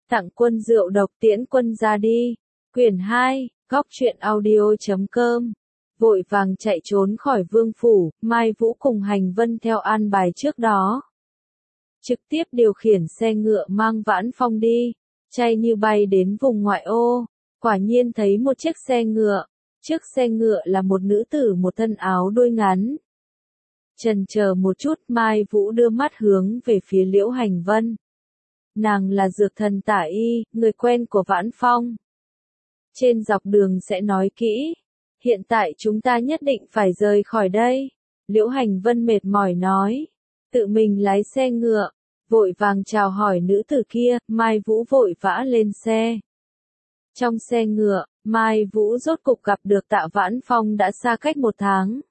Tặng quân rượu độc tiễn quân ra đi. Quyển 2, góc truyện audio.com. Vội vàng chạy trốn khỏi vương phủ, Mai Vũ cùng Hành Vân theo an bài trước đó. Trực tiếp điều khiển xe ngựa mang Vãn Phong đi, chay như bay đến vùng ngoại ô, quả nhiên thấy một chiếc xe ngựa. Trước xe ngựa là một nữ tử một thân áo đuôi ngắn. Chần chờ một chút, Mai Vũ đưa mắt hướng về phía Liễu Hành Vân. Nàng là dược thần Tả Y, người quen của Vãn Phong. Trên dọc đường sẽ nói kỹ. Hiện tại chúng ta nhất định phải rời khỏi đây. Liễu Hành Vân mệt mỏi nói. Tự mình lái xe ngựa, vội vàng chào hỏi nữ tử kia, Mai Vũ vội vã lên xe. Trong xe ngựa, Mai Vũ rốt cục gặp được Tạ Vãn Phong đã xa cách 1 tháng.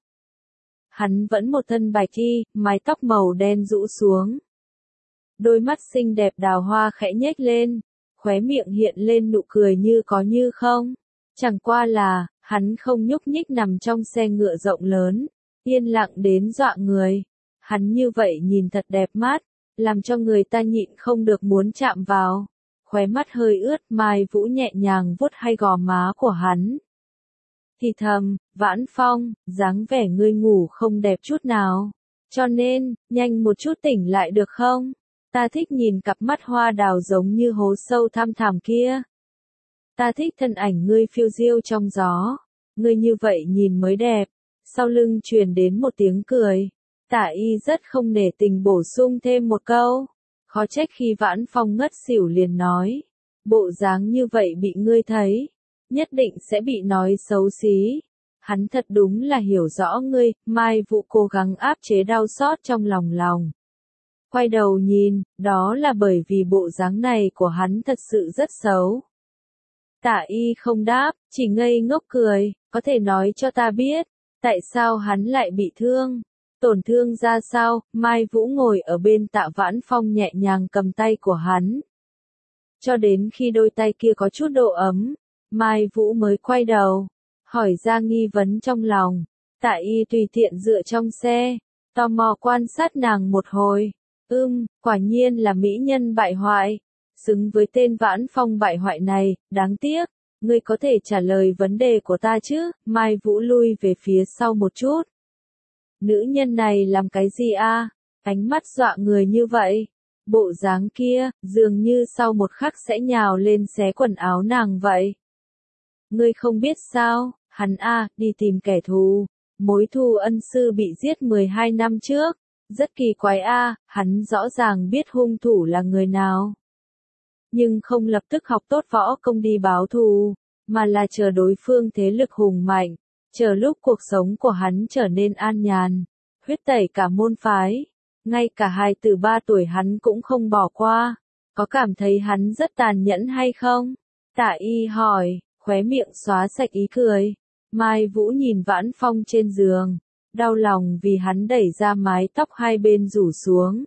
Hắn vẫn một thân bạch y, mái tóc màu đen rũ xuống. Đôi mắt xinh đẹp đào hoa khẽ nhếch lên, khóe miệng hiện lên nụ cười như có như không. Chẳng qua là, hắn không nhúc nhích nằm trong xe ngựa rộng lớn, yên lặng đến dọa người. Hắn như vậy nhìn thật đẹp mắt, làm cho người ta nhịn không được muốn chạm vào. Khóe mắt hơi ướt, Mai Vũ nhẹ nhàng vuốt hai gò má của hắn. Thì thầm, Vãn Phong, dáng vẻ ngươi ngủ không đẹp chút nào. Cho nên, nhanh một chút tỉnh lại được không? Ta thích nhìn cặp mắt hoa đào giống như hố sâu thăm thẳm kia. Ta thích thân ảnh ngươi phiêu diêu trong gió. Ngươi như vậy nhìn mới đẹp. Sau lưng truyền đến một tiếng cười. Tả Y rất không nể tình bổ sung thêm một câu. Khó trách khi Vãn Phong ngất xỉu liền nói. Bộ dáng như vậy bị ngươi thấy, nhất định sẽ bị nói xấu xí. Hắn thật đúng là hiểu rõ ngươi. Mai Vũ cố gắng áp chế đau xót trong lòng. Quay đầu nhìn, đó là bởi vì bộ dáng này của hắn thật sự rất xấu. Tả Y không đáp, chỉ ngây ngốc cười, có thể nói cho ta biết, tại sao hắn lại bị thương? Tổn thương ra sao? Mai Vũ ngồi ở bên Tạ Vãn Phong nhẹ nhàng cầm tay của hắn. Cho đến khi đôi tay kia có chút độ ấm, Mai Vũ mới quay đầu, hỏi ra nghi vấn trong lòng. Tả Y tùy tiện dựa trong xe, tò mò quan sát nàng một hồi. Quả nhiên là mỹ nhân bại hoại. Xứng với tên Vãn Phong bại hoại này, đáng tiếc. Ngươi có thể trả lời vấn đề của ta chứ? Mai Vũ lui về phía sau một chút. Nữ nhân này làm cái gì a? Ánh mắt dọa người như vậy. Bộ dáng kia, dường như sau một khắc sẽ nhào lên xé quần áo nàng vậy. Ngươi không biết sao, hắn đi tìm kẻ thù. Mối thù ân sư bị giết 12 năm trước. Rất kỳ quái hắn rõ ràng biết hung thủ là người nào. Nhưng không lập tức học tốt võ công đi báo thù, mà là chờ đối phương thế lực hùng mạnh, chờ lúc cuộc sống của hắn trở nên an nhàn, huyết tẩy cả môn phái, ngay cả hài tử 3 tuổi hắn cũng không bỏ qua. Có cảm thấy hắn rất tàn nhẫn hay không? Tả Y hỏi, khóe miệng xóa sạch ý cười. Mai Vũ nhìn Vãn Phong trên giường, đau lòng vì hắn đẩy ra mái tóc hai bên rủ xuống.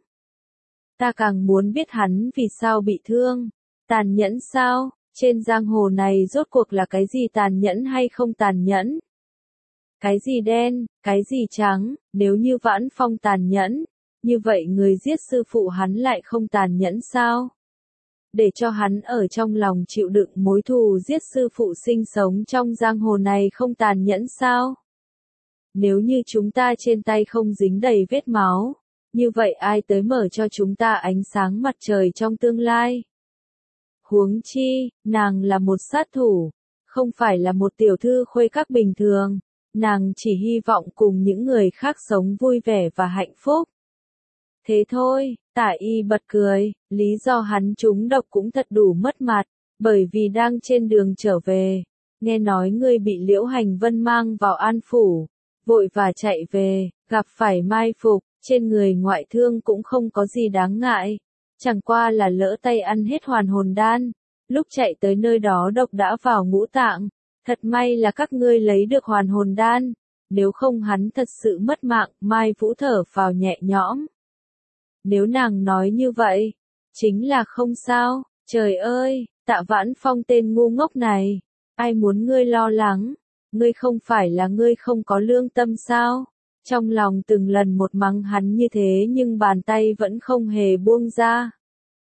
Ta càng muốn biết hắn vì sao bị thương. Tàn nhẫn sao? Trên giang hồ này rốt cuộc là cái gì tàn nhẫn hay không tàn nhẫn? Cái gì đen, cái gì trắng? Nếu như Vãn Phong tàn nhẫn, như vậy người giết sư phụ hắn lại không tàn nhẫn sao? Để cho hắn ở trong lòng chịu đựng mối thù giết sư phụ sinh sống trong giang hồ này không tàn nhẫn sao? Nếu như chúng ta trên tay không dính đầy vết máu, như vậy ai tới mở cho chúng ta ánh sáng mặt trời trong tương lai? Huống chi, nàng là một sát thủ, không phải là một tiểu thư khuê các bình thường, nàng chỉ hy vọng cùng những người khác sống vui vẻ và hạnh phúc. Thế thôi, Tả Y bật cười, lý do hắn trúng độc cũng thật đủ mất mặt, bởi vì đang trên đường trở về, nghe nói ngươi bị Liễu Hành Vân mang vào An Phủ, vội và chạy về, gặp phải mai phục, trên người ngoại thương cũng không có gì đáng ngại, chẳng qua là lỡ tay ăn hết hoàn hồn đan, lúc chạy tới nơi đó độc đã vào ngũ tạng, thật may là các ngươi lấy được hoàn hồn đan, nếu không hắn thật sự mất mạng. Mai Vũ thở phào nhẹ nhõm. Nếu nàng nói như vậy, chính là không sao. Trời ơi, Tạ Vãn Phong tên ngu ngốc này, ai muốn ngươi lo lắng? Ngươi không phải là ngươi không có lương tâm sao? Trong lòng từng lần một mắng hắn như thế nhưng bàn tay vẫn không hề buông ra.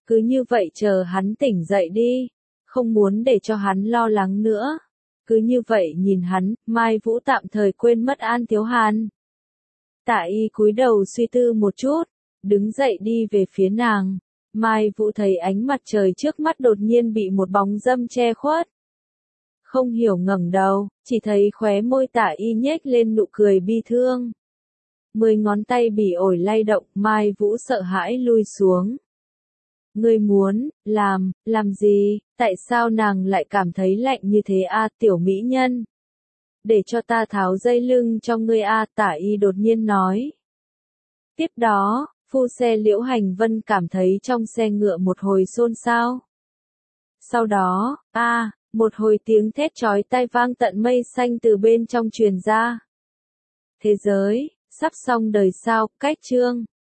Cứ như vậy chờ hắn tỉnh dậy đi, không muốn để cho hắn lo lắng nữa. Cứ như vậy nhìn hắn, Mai Vũ tạm thời quên mất An Thiếu Hàn. Tạ Y cúi đầu suy tư một chút, đứng dậy đi về phía nàng. Mai Vũ thấy ánh mặt trời trước mắt đột nhiên bị một bóng dâm che khuất. Không hiểu ngẩng đầu, chỉ thấy khóe môi Tạ Y nhếch lên nụ cười bi thương. 10 ngón tay bỉ ổi lay động, Mai Vũ sợ hãi lui xuống. Ngươi muốn, làm gì, tại sao nàng lại cảm thấy lạnh như thế a tiểu mỹ nhân? Để cho ta tháo dây lưng cho ngươi a Tạ Y đột nhiên nói. Tiếp đó, phu xe Liễu Hành Vân cảm thấy trong xe ngựa một hồi xôn xao. Sau đó, một hồi tiếng thét chói tai vang tận mây xanh từ bên trong truyền ra. Thế giới, sắp xong đời sao, cách chương.